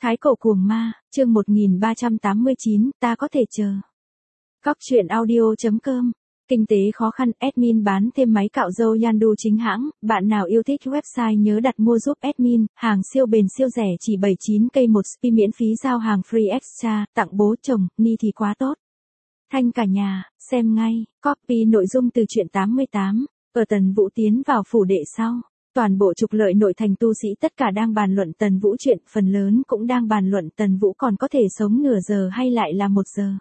Thái cổ cuồng ma, chương 1389, ta có thể chờ. Góc truyện audio.com. Kinh tế khó khăn, admin bán thêm máy cạo râu Yandu chính hãng, bạn nào yêu thích website nhớ đặt mua giúp admin, hàng siêu bền siêu rẻ chỉ 79k một spi miễn phí giao hàng free extra, tặng bố chồng, ni thì quá tốt. Thanh cả nhà, xem ngay, copy nội dung từ truyện 88, ở Tần Vũ tiến vào phủ đệ sau. Toàn bộ trục lợi nội thành tu sĩ tất cả đang bàn luận Tần Vũ chuyện, phần lớn cũng đang bàn luận Tần Vũ còn có thể sống nửa giờ hay lại là 1 giờ.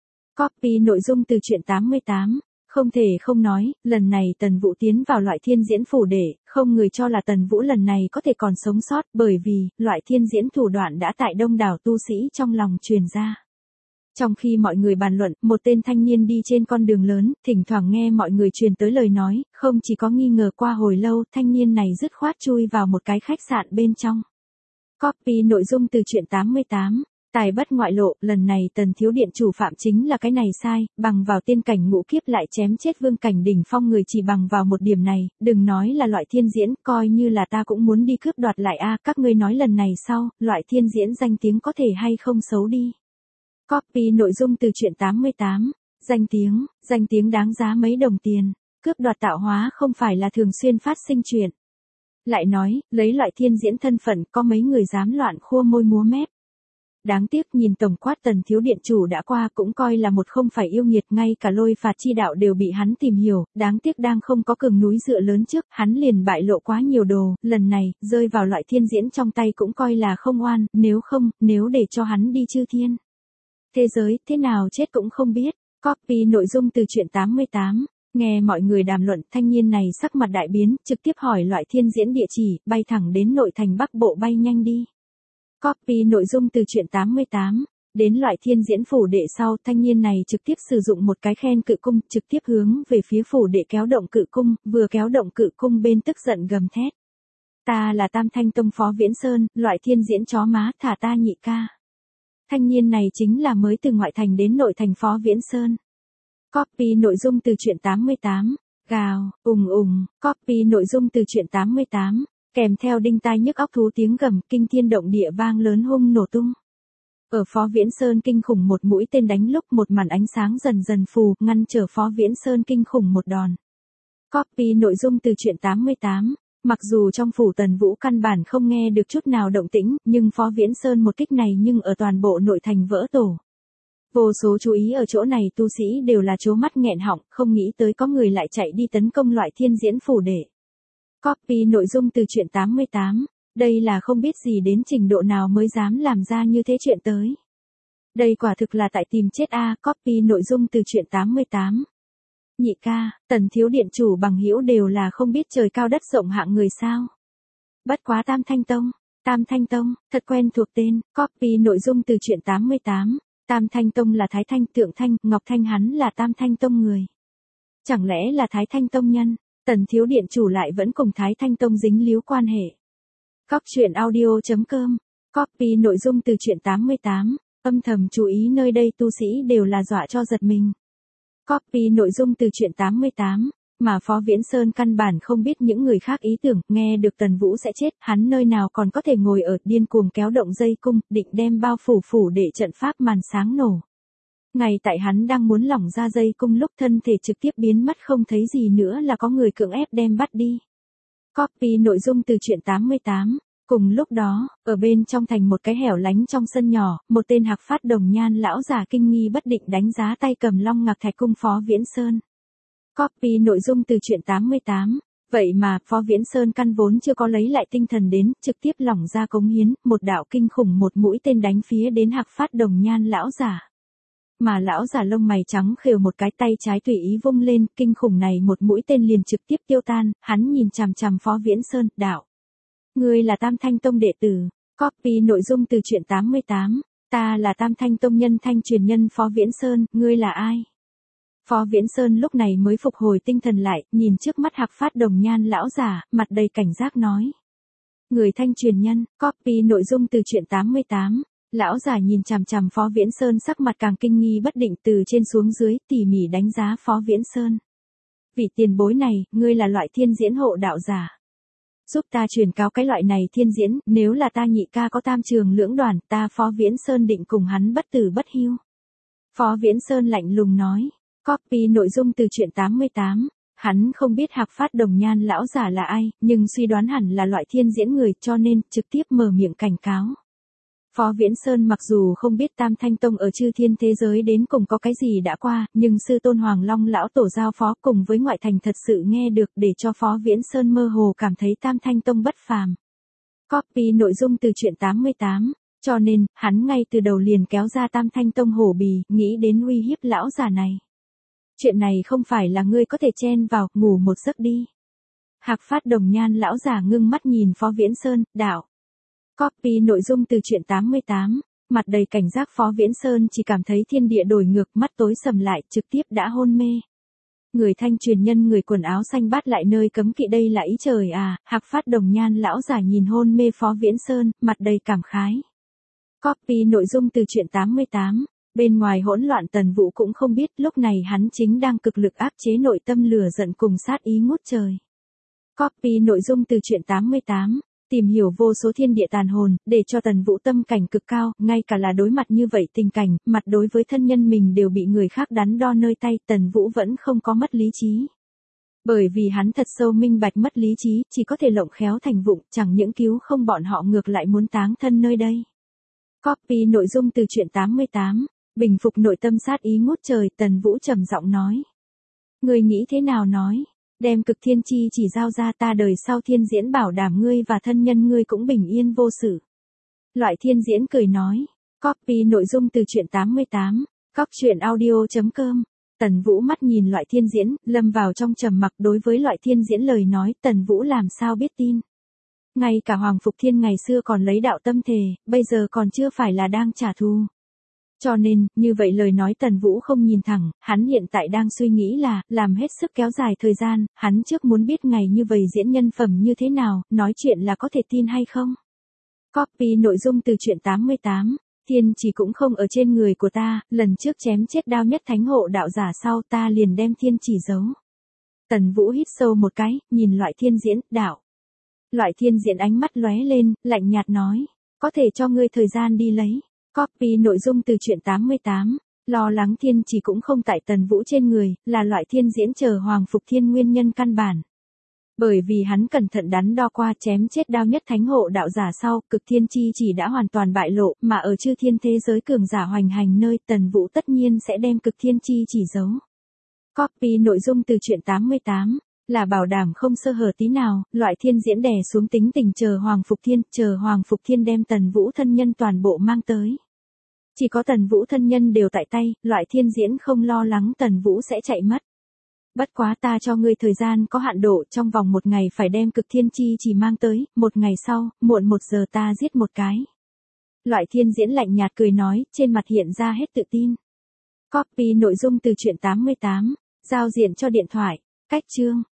Copy nội dung từ truyện 88, không thể không nói, lần này Tần Vũ tiến vào loại thiên diễn phủ đệ, không người cho là Tần Vũ lần này có thể còn sống sót bởi vì, loại thiên diễn thủ đoạn đã tại đông đảo tu sĩ trong lòng truyền ra. Trong khi mọi người bàn luận, một tên thanh niên đi trên con đường lớn, thỉnh thoảng nghe mọi người truyền tới lời nói, không chỉ có nghi ngờ qua hồi lâu, thanh niên này dứt khoát chui vào một cái khách sạn bên trong. Copy nội dung từ truyện 88, tài bất ngoại lộ, lần này Tần thiếu điện chủ phạm chính là cái này sai, bằng vào tiên cảnh ngũ kiếp lại chém chết vương cảnh đỉnh phong người chỉ bằng vào một điểm này, đừng nói là loại thiên diễn, coi như là ta cũng muốn đi cướp đoạt lại a, các ngươi nói lần này sau, loại thiên diễn danh tiếng có thể hay không xấu đi. Copy nội dung từ truyện 88, danh tiếng đáng giá mấy đồng tiền, cướp đoạt tạo hóa không phải là thường xuyên phát sinh chuyện. Lại nói, lấy loại thiên diễn thân phận có mấy người dám loạn khua môi múa mép. Đáng tiếc nhìn tổng quát Tần thiếu điện chủ đã qua cũng coi là một không phải yêu nghiệt, ngay cả lôi phạt chi đạo đều bị hắn tìm hiểu, đáng tiếc đang không có cường núi dựa lớn trước, hắn liền bại lộ quá nhiều đồ, lần này, rơi vào loại thiên diễn trong tay cũng coi là không oan, nếu để cho hắn đi chư thiên. Thế giới, thế nào chết cũng không biết. Copy nội dung từ truyện 88, nghe mọi người đàm luận, thanh niên này sắc mặt đại biến, trực tiếp hỏi loại thiên diễn địa chỉ, bay thẳng đến nội thành Bắc Bộ, bay nhanh đi. Copy nội dung từ truyện 88, đến loại thiên diễn phủ đệ sau, thanh niên này trực tiếp sử dụng một cái khen cự cung, trực tiếp hướng về phía phủ đệ kéo động cự cung, vừa kéo động cự cung bên tức giận gầm thét. Ta là Tam Thanh Tông Phó Viễn Sơn, loại thiên diễn chó má, thả ta nhị ca. Thanh niên này chính là mới từ ngoại thành đến nội thành Phó Viễn Sơn. Copy nội dung từ truyện 88, gào, copy nội dung từ truyện 88, kèm theo đinh tai nhức óc thú tiếng gầm, kinh thiên động địa vang lớn hung nổ tung. Ở Phó Viễn Sơn kinh khủng một mũi tên đánh lúc một màn ánh sáng dần dần phù, ngăn trở Phó Viễn Sơn kinh khủng một đòn. Copy nội dung từ truyện 88. Mặc dù trong phủ Tần Vũ căn bản không nghe được chút nào động tĩnh, nhưng Phó Viễn Sơn một kích này nhưng ở toàn bộ nội thành vỡ tổ. Vô số chú ý ở chỗ này tu sĩ đều là trố mắt nghẹn họng, không nghĩ tới có người lại chạy đi tấn công loại thiên diễn phủ đệ. Copy nội dung từ truyện 88, đây là không biết gì đến trình độ nào mới dám làm ra như thế chuyện tới. Đây quả thực là tại tìm chết a. Copy nội dung từ truyện 88. Nhị ca, Tần thiếu điện chủ bằng hữu đều là không biết trời cao đất rộng hạng người sao. Bất quá Tam Thanh Tông, thật quen thuộc tên. Copy nội dung từ truyện 88, Tam Thanh Tông là Thái Thanh, Tượng Thanh, Ngọc Thanh, hắn là Tam Thanh Tông người. Chẳng lẽ là Thái Thanh Tông nhân, Tần thiếu điện chủ lại vẫn cùng Thái Thanh Tông dính líu quan hệ. Góc truyện audio.com, copy nội dung từ truyện 88, âm thầm chú ý nơi đây tu sĩ đều là dọa cho giật mình. Copy nội dung từ truyện 88, mà Phó Viễn Sơn căn bản không biết những người khác ý tưởng, nghe được Tần Vũ sẽ chết, hắn nơi nào còn có thể ngồi ở, điên cuồng kéo động dây cung, định đem bao phủ để trận pháp màn sáng nổ. Ngay tại hắn đang muốn lỏng ra dây cung lúc thân thể trực tiếp biến mất không thấy gì nữa là có người cưỡng ép đem bắt đi. Copy nội dung từ truyện 88. Cùng lúc đó, ở bên trong thành một cái hẻo lánh trong sân nhỏ, một tên Hạc Phát Đồng Nhan lão giả kinh nghi bất định đánh giá tay cầm Long Ngạc Thạch cung Phó Viễn Sơn. Copy nội dung từ truyện 88, vậy mà Phó Viễn Sơn căn vốn chưa có lấy lại tinh thần đến, trực tiếp lỏng ra cống hiến, một đạo kinh khủng một mũi tên đánh phía đến Hạc Phát Đồng Nhan lão giả. Mà lão giả lông mày trắng khều một cái tay trái tùy ý vung lên, kinh khủng này một mũi tên liền trực tiếp tiêu tan, hắn nhìn chằm chằm Phó Viễn Sơn, đạo. Ngươi là Tam Thanh Tông đệ tử. Copy nội dung từ truyện 88, ta là Tam Thanh Tông nhân thanh truyền nhân Phó Viễn Sơn, ngươi là ai? Phó Viễn Sơn lúc này mới phục hồi tinh thần lại, nhìn trước mắt Hạc Phát Đồng Nhan lão giả, mặt đầy cảnh giác nói. Người thanh truyền nhân. Copy nội dung từ truyện 88, lão giả nhìn chằm chằm Phó Viễn Sơn sắc mặt càng kinh nghi bất định, từ trên xuống dưới tỉ mỉ đánh giá Phó Viễn Sơn. Vị tiền bối này, ngươi là loại thiên diễn hộ đạo giả. Giúp ta truyền cáo cái loại này thiên diễn, nếu là ta nhị ca có tam trường lưỡng đoàn, ta Phó Viễn Sơn định cùng hắn bất tử bất hiu. Phó Viễn Sơn lạnh lùng nói. Copy nội dung từ truyện 88. Hắn không biết Hạc Phát Đồng Nhan lão giả là ai, nhưng suy đoán hẳn là loại thiên diễn người, cho nên trực tiếp mở miệng cảnh cáo. Phó Viễn Sơn mặc dù không biết Tam Thanh Tông ở chư thiên thế giới đến cùng có cái gì đã qua, nhưng sư tôn Hoàng Long lão tổ giao phó cùng với ngoại thành thật sự nghe được để cho Phó Viễn Sơn mơ hồ cảm thấy Tam Thanh Tông bất phàm. Copy nội dung từ truyện 88. Cho nên, hắn ngay từ đầu liền kéo ra Tam Thanh Tông hổ bì, nghĩ đến uy hiếp lão già này. Chuyện này không phải là ngươi có thể chen vào, ngủ một giấc đi. Hạc Phát Đồng Nhan lão già ngưng mắt nhìn Phó Viễn Sơn, đạo. Copy nội dung từ truyện 88. Mặt đầy cảnh giác Phó Viễn Sơn chỉ cảm thấy thiên địa đổi ngược, mắt tối sầm lại, trực tiếp đã hôn mê. Người Thanh truyền nhân người quần áo xanh bắt lại nơi cấm kỵ, đây là ý trời à. Hạc Phát Đồng Nhan lão già nhìn hôn mê Phó Viễn Sơn, mặt đầy cảm khái. Copy nội dung từ truyện 88. Bên ngoài hỗn loạn Tần Vũ cũng không biết, lúc này hắn chính đang cực lực áp chế nội tâm lửa giận cùng sát ý ngút trời. Copy nội dung từ truyện 88. Tìm hiểu vô số thiên địa tàn hồn, để cho Tần Vũ tâm cảnh cực cao, ngay cả là đối mặt như vậy tình cảnh, mặt đối với thân nhân mình đều bị người khác đắn đo nơi tay, Tần Vũ vẫn không có mất lý trí. Bởi vì hắn thật sâu minh bạch mất lý trí, chỉ có thể lộng khéo thành vụng, chẳng những cứu không bọn họ ngược lại muốn táng thân nơi đây. Copy nội dung từ truyện 88. Bình phục nội tâm sát ý ngút trời, Tần Vũ trầm giọng nói. Ngươi nghĩ thế nào nói? Đem cực thiên chi chỉ giao ra, ta đời sau thiên diễn bảo đảm ngươi và thân nhân ngươi cũng bình yên vô sự. Loại thiên diễn cười nói. Copy nội dung từ truyện 88. Cóc audio.com. Tần Vũ mắt nhìn loại thiên diễn, lâm vào trong trầm mặc. Đối với loại thiên diễn lời nói, Tần Vũ làm sao biết tin. Ngay cả Hoàng Phục Thiên ngày xưa còn lấy đạo tâm thề, bây giờ còn chưa phải là đang trả thù. Cho nên, như vậy lời nói Tần Vũ không nhìn thẳng, hắn hiện tại đang suy nghĩ là, làm hết sức kéo dài thời gian, hắn trước muốn biết ngày như vậy diễn nhân phẩm như thế nào, nói chuyện là có thể tin hay không. Copy nội dung từ truyện 88. Thiên chỉ cũng không ở trên người của ta, lần trước chém chết Đao Nhất Thánh Hộ đạo giả sau ta liền đem thiên chỉ giấu. Tần Vũ hít sâu một cái, nhìn loại thiên diễn, đạo. Loại thiên diễn ánh mắt lóe lên, lạnh nhạt nói, có thể cho ngươi thời gian đi lấy. Copy nội dung từ truyện 88. Lo lắng thiên chỉ cũng không tại Tần Vũ trên người, là loại thiên diễn chờ Hoàng Phục Thiên nguyên nhân căn bản. Bởi vì hắn cẩn thận đắn đo qua chém chết Đao Nhất Thánh Hộ đạo giả sau, cực thiên chi chỉ đã hoàn toàn bại lộ, mà ở chư thiên thế giới cường giả hoành hành nơi, Tần Vũ tất nhiên sẽ đem cực thiên chi chỉ giấu. Copy nội dung từ truyện 88. Là bảo đảm không sơ hở tí nào, loại thiên diễn đè xuống tính tình chờ Hoàng Phục Thiên đem Tần Vũ thân nhân toàn bộ mang tới. Chỉ có Tần Vũ thân nhân đều tại tay, loại thiên diễn không lo lắng Tần Vũ sẽ chạy mất. Bất quá ta cho ngươi thời gian có hạn độ, trong vòng 1 ngày phải đem cực thiên chi chỉ mang tới, 1 ngày sau, muộn 1 giờ ta giết một cái. Loại thiên diễn lạnh nhạt cười nói, trên mặt hiện ra hết tự tin. Copy nội dung từ truyện 88. Giao diện cho điện thoại. Cách chương.